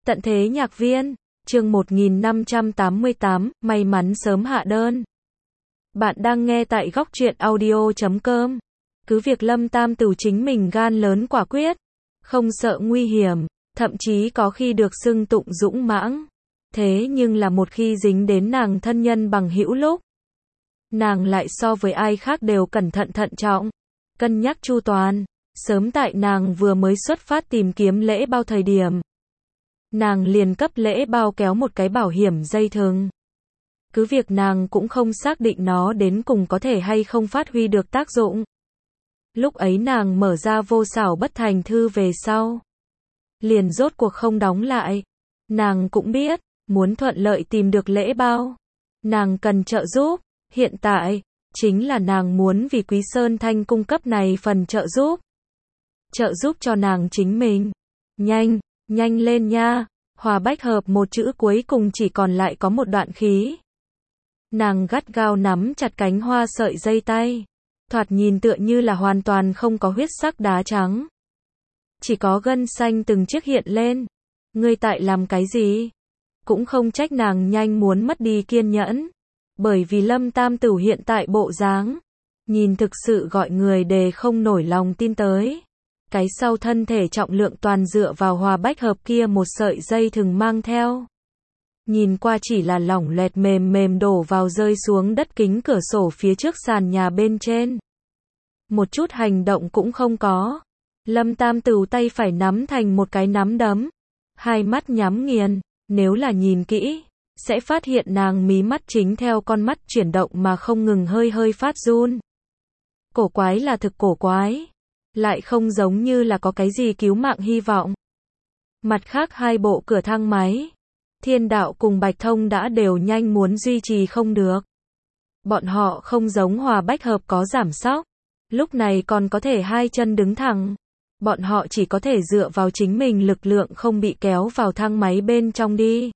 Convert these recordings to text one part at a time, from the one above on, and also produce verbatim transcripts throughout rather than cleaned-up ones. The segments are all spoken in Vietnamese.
Tận thế nhạc viên, chương một nghìn năm trăm tám mươi tám, may mắn sớm hạ đơn. Bạn đang nghe tại góc truyện audio chấm com. Cứ việc Lâm Tam Tửu chính mình gan lớn quả quyết, không sợ nguy hiểm, thậm chí có khi được xưng tụng dũng mãng. Thế nhưng là một khi dính đến nàng thân nhân bằng hữu lúc, nàng lại so với ai khác đều cẩn thận thận trọng, cân nhắc chu toàn. Sớm tại nàng vừa mới xuất phát tìm kiếm lễ bao thời điểm, nàng liền cấp lễ bao kéo một cái bảo hiểm dây thừng. Cứ việc nàng cũng không xác định nó đến cùng có thể hay không phát huy được tác dụng. Lúc ấy nàng mở ra vô xảo bất thành thư về sau, liền rốt cuộc không đóng lại. Nàng cũng biết, muốn thuận lợi tìm được lễ bao, nàng cần trợ giúp. Hiện tại, chính là nàng muốn vì Quý Sơn Thanh cung cấp này phần trợ giúp. Trợ giúp cho nàng chính mình. Nhanh, nhanh lên nha. Hòa bách hợp một chữ cuối cùng chỉ còn lại có một đoạn khí. Nàng gắt gao nắm chặt cánh hoa sợi dây tay. Thoạt nhìn tựa như là hoàn toàn không có huyết sắc đá trắng. Chỉ có gân xanh từng chiếc hiện lên. Ngươi tại làm cái gì? Cũng không trách nàng nhanh muốn mất đi kiên nhẫn. Bởi vì Lâm Tam Tửu hiện tại bộ dáng, nhìn thực sự gọi người đề không nổi lòng tin tới. Cái sau thân thể trọng lượng toàn dựa vào hòa bách hợp kia một sợi dây thừng mang theo. Nhìn qua chỉ là lỏng loẹt mềm mềm đổ vào rơi xuống đất kính cửa sổ phía trước sàn nhà bên trên. Một chút hành động cũng không có. Lâm Tam Tửu tay phải nắm thành một cái nắm đấm. Hai mắt nhắm nghiền, nếu là nhìn kỹ, sẽ phát hiện nàng mí mắt chính theo con mắt chuyển động mà không ngừng hơi hơi phát run. Cổ quái là thực cổ quái. Lại không giống như là có cái gì cứu mạng hy vọng. Mặt khác hai bộ cửa thang máy, Thiên Đạo cùng Bạch Thông đã đều nhanh muốn duy trì không được. Bọn họ không giống Hòa Bách Hợp có giảm sóc, lúc này còn có thể hai chân đứng thẳng. Bọn họ chỉ có thể dựa vào chính mình lực lượng không bị kéo vào thang máy bên trong đi.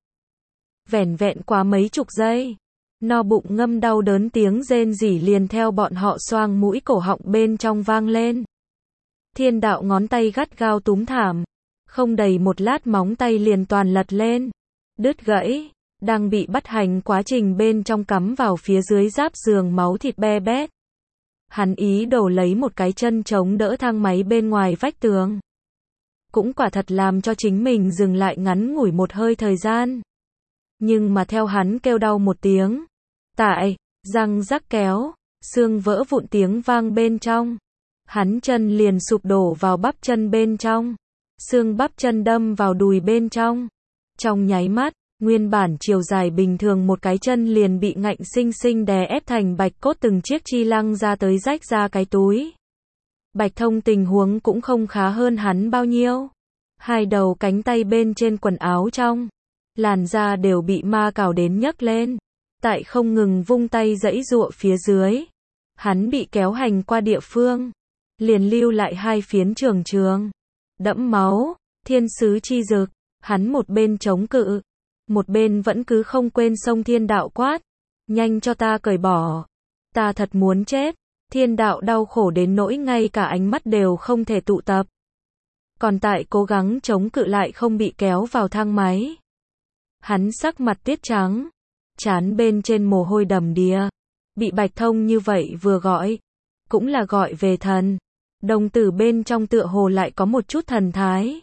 Vẻn vẹn qua mấy chục giây, no bụng ngâm đau đớn tiếng rên rỉ liền theo bọn họ xoang mũi cổ họng bên trong vang lên. Thiên Đạo ngón tay gắt gao túm thảm, không đầy một lát móng tay liền toàn lật lên, đứt gãy, đang bị bắt hành quá trình bên trong cắm vào phía dưới giáp giường máu thịt be bét. Hắn ý đồ lấy một cái chân chống đỡ thang máy bên ngoài vách tường. Cũng quả thật làm cho chính mình dừng lại ngắn ngủi một hơi thời gian. Nhưng mà theo hắn kêu đau một tiếng, tại, răng rắc kéo, xương vỡ vụn tiếng vang bên trong. Hắn chân liền sụp đổ vào bắp chân bên trong. Xương bắp chân đâm vào đùi bên trong. Trong nháy mắt, nguyên bản chiều dài bình thường một cái chân liền bị ngạnh sinh sinh đè ép thành bạch cốt từng chiếc chi lăng ra tới rách ra cái túi. Bạch Thông tình huống cũng không khá hơn hắn bao nhiêu. Hai đầu cánh tay bên trên quần áo trong, làn da đều bị ma cào đến nhấc lên. Tại không ngừng vung tay giãy giụa phía dưới. Hắn bị kéo hành qua địa phương. Liền lưu lại hai phiến trường trường. Đẫm máu, thiên sứ chi dực. Hắn một bên chống cự. Một bên vẫn cứ không quên xông Thiên Đạo quát. Nhanh cho ta cởi bỏ. Ta thật muốn chết. Thiên Đạo đau khổ đến nỗi ngay cả ánh mắt đều không thể tụ tập. Còn tại cố gắng chống cự lại không bị kéo vào thang máy. Hắn sắc mặt tiết trắng. Trán bên trên mồ hôi đầm đìa. Bị Bạch Thông như vậy vừa gọi. Cũng là gọi về thần. Đồng tử bên trong tựa hồ lại có một chút thần thái.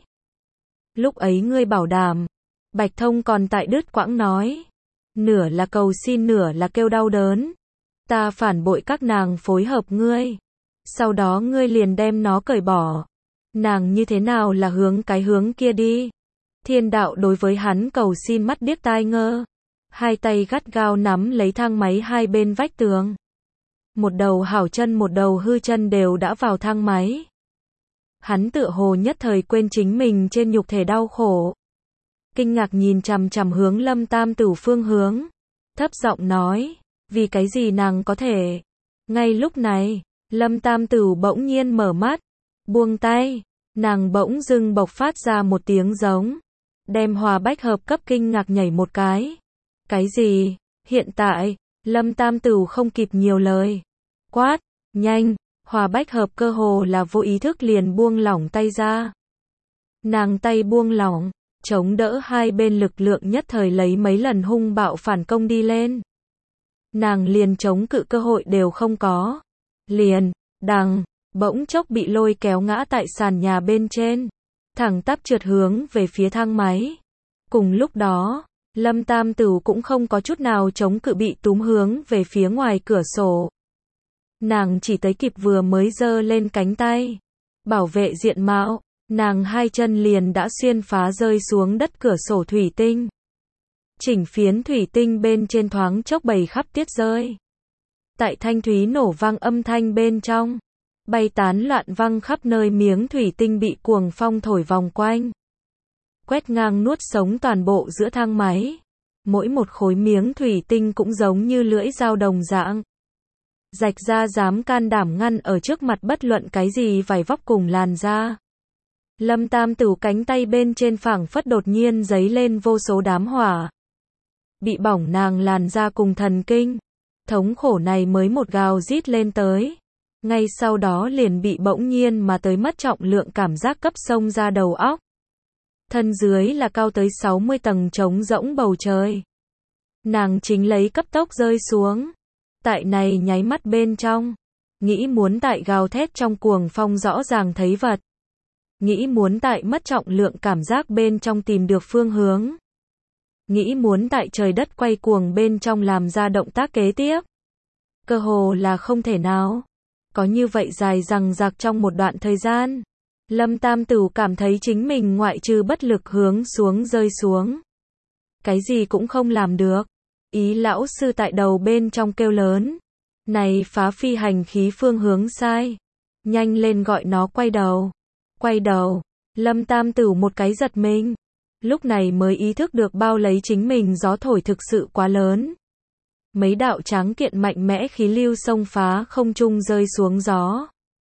Lúc ấy ngươi bảo đảm. Bạch Thông còn tại đứt quãng nói. Nửa là cầu xin nửa là kêu đau đớn. Ta phản bội các nàng phối hợp ngươi. Sau đó ngươi liền đem nó cởi bỏ. Nàng như thế nào là hướng cái hướng kia đi. Thiên Đạo đối với hắn cầu xin mắt điếc tai ngơ. Hai tay gắt gao nắm lấy thang máy hai bên vách tường. Một đầu hảo chân một đầu hư chân đều đã vào thang máy. Hắn tựa hồ nhất thời quên chính mình trên nhục thể đau khổ. Kinh ngạc nhìn chằm chằm hướng Lâm Tam Tửu phương hướng. Thấp giọng nói, vì cái gì nàng có thể. Ngay lúc này, Lâm Tam Tửu bỗng nhiên mở mắt. Buông tay, nàng bỗng dưng bộc phát ra một tiếng giống. Đem Hòa Bách Hợp cấp kinh ngạc nhảy một cái. Cái gì? Hiện tại, Lâm Tam Tửu không kịp nhiều lời. Quát, nhanh, Hòa Bách Hợp cơ hồ là vô ý thức liền buông lỏng tay ra. Nàng tay buông lỏng, chống đỡ hai bên lực lượng nhất thời lấy mấy lần hung bạo phản công đi lên. Nàng liền chống cự cơ hội đều không có. Liền, đằng, bỗng chốc bị lôi kéo ngã tại sàn nhà bên trên. Thẳng tắp trượt hướng về phía thang máy. Cùng lúc đó, Lâm Tam Tửu cũng không có chút nào chống cự bị túm hướng về phía ngoài cửa sổ. Nàng chỉ tới kịp vừa mới giơ lên cánh tay. Bảo vệ diện mạo, nàng hai chân liền đã xuyên phá rơi xuống đất cửa sổ thủy tinh. Chỉnh phiến thủy tinh bên trên thoáng chốc bầy khắp tiết rơi. Tại thanh thúy nổ vang âm thanh bên trong, bay tán loạn văng khắp nơi miếng thủy tinh bị cuồng phong thổi vòng quanh. Quét ngang nuốt sống toàn bộ giữa thang máy. Mỗi một khối miếng thủy tinh cũng giống như lưỡi dao đồng dạng. Rạch ra dám can đảm ngăn ở trước mặt bất luận cái gì vải vóc cùng làn da. Lâm Tam Tửu cánh tay bên trên phảng phất đột nhiên giấy lên vô số đám hỏa. Bị bỏng nàng làn da cùng thần kinh. Thống khổ này mới một gào rít lên tới. Ngay sau đó liền bị bỗng nhiên mà tới mất trọng lượng cảm giác cấp xông ra đầu óc. Thân dưới là cao tới sáu mươi tầng trống rỗng bầu trời. Nàng chính lấy cấp tốc rơi xuống. Tại này nháy mắt bên trong. Nghĩ muốn tại gào thét trong cuồng phong rõ ràng thấy vật. Nghĩ muốn tại mất trọng lượng cảm giác bên trong tìm được phương hướng. Nghĩ muốn tại trời đất quay cuồng bên trong làm ra động tác kế tiếp. Cơ hồ là không thể nào. Có như vậy dài dằng dặc trong một đoạn thời gian. Lâm Tam Tửu cảm thấy chính mình ngoại trừ bất lực hướng xuống rơi xuống. Cái gì cũng không làm được. Ý lão sư tại đầu bên trong kêu lớn. Này phá phi hành khí phương hướng sai. Nhanh lên gọi nó quay đầu. Quay đầu. Lâm Tam Tửu một cái giật mình. Lúc này mới ý thức được bao lấy chính mình gió thổi thực sự quá lớn. Mấy đạo tráng kiện mạnh mẽ khí lưu xông phá không trung rơi xuống gió.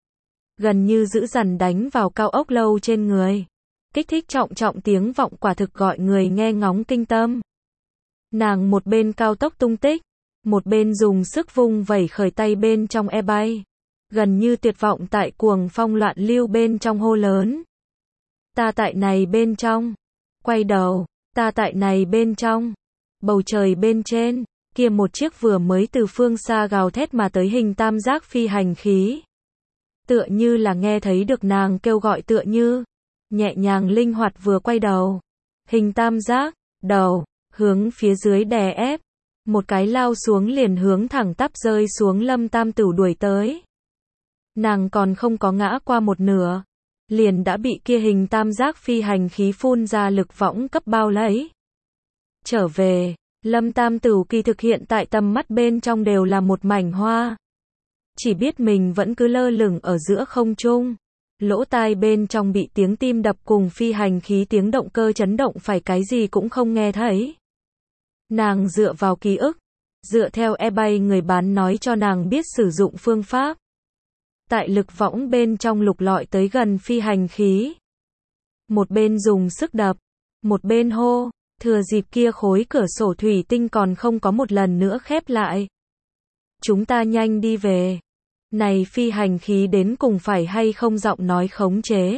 Gần như dữ dằn đánh vào cao ốc lâu trên người. Kích thích trọng trọng tiếng vọng quả thực gọi người nghe ngóng kinh tâm. Nàng một bên cao tốc tung tích, một bên dùng sức vung vẩy khởi tay bên trong e bay. Gần như tuyệt vọng tại cuồng phong loạn lưu bên trong hô lớn. Ta tại này bên trong. Quay đầu, ta tại này bên trong. Bầu trời bên trên, kia một chiếc vừa mới từ phương xa gào thét mà tới hình tam giác phi hành khí. Tựa như là nghe thấy được nàng kêu gọi tựa như. Nhẹ nhàng linh hoạt vừa quay đầu. Hình tam giác, đầu, hướng phía dưới đè ép. Một cái lao xuống liền hướng thẳng tắp rơi xuống Lâm Tam Tửu đuổi tới. Nàng còn không có ngã qua một nửa. Liền đã bị kia hình tam giác phi hành khí phun ra lực võng cấp bao lấy. Trở về, Lâm Tam Tửu kỳ thực hiện tại tầm mắt bên trong đều là một mảnh hoa. Chỉ biết mình vẫn cứ lơ lửng ở giữa không trung. Lỗ tai bên trong bị tiếng tim đập cùng phi hành khí tiếng động cơ chấn động phải cái gì cũng không nghe thấy. Nàng dựa vào ký ức, dựa theo e-bay người bán nói cho nàng biết sử dụng phương pháp. Tại lực võng bên trong lục lọi tới gần phi hành khí. Một bên dùng sức đập, một bên hô, thừa dịp kia khối cửa sổ thủy tinh còn không có một lần nữa khép lại. Chúng ta nhanh đi về. Này phi hành khí đến cùng phải hay không giọng nói khống chế.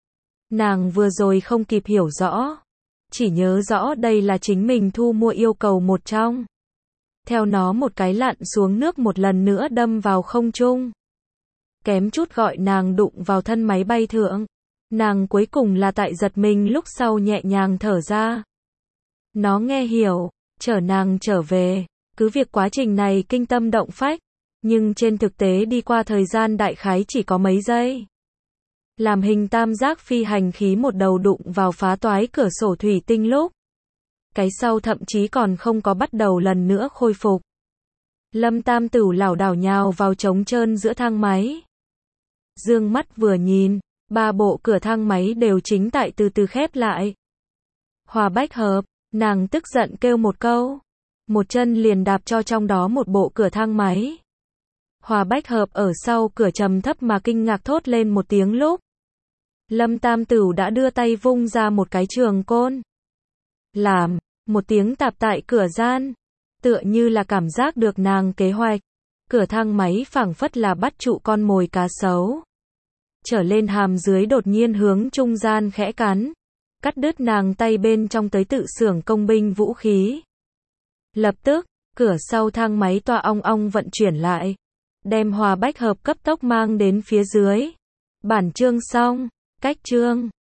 Nàng vừa rồi không kịp hiểu rõ. Chỉ nhớ rõ đây là chính mình thu mua yêu cầu một trong. Theo nó một cái lặn xuống nước một lần nữa đâm vào không trung. Kém chút gọi nàng đụng vào thân máy bay thượng. Nàng cuối cùng là tại giật mình lúc sau nhẹ nhàng thở ra. Nó nghe hiểu, chở nàng trở về. Cứ việc quá trình này kinh tâm động phách. Nhưng trên thực tế đi qua thời gian đại khái chỉ có mấy giây. Làm hình tam giác phi hành khí một đầu đụng vào phá toái cửa sổ thủy tinh lúc. Cái sau thậm chí còn không có bắt đầu lần nữa khôi phục. Lâm Tam Tửu lảo đảo nhào vào trống trơn giữa thang máy. Dương mắt vừa nhìn, ba bộ cửa thang máy đều chính tại từ từ khép lại. Hòa bách hợp, nàng tức giận kêu một câu. Một chân liền đạp cho trong đó một bộ cửa thang máy. Hòa bách hợp ở sau cửa trầm thấp mà kinh ngạc thốt lên một tiếng lúc. Lâm Tam Tửu đã đưa tay vung ra một cái trường côn. Làm, một tiếng tạp tại cửa gian. Tựa như là cảm giác được nàng kế hoạch. Cửa thang máy phảng phất là bắt trụ con mồi cá sấu. Trở lên hàm dưới đột nhiên hướng trung gian khẽ cắn. cắt đứt nàng tay bên trong tới tự xưởng công binh vũ khí. Lập tức, cửa sau thang máy toa ong ong vận chuyển lại, đem hòa bách hợp cấp tốc mang đến phía dưới. Bản chương xong, cách chương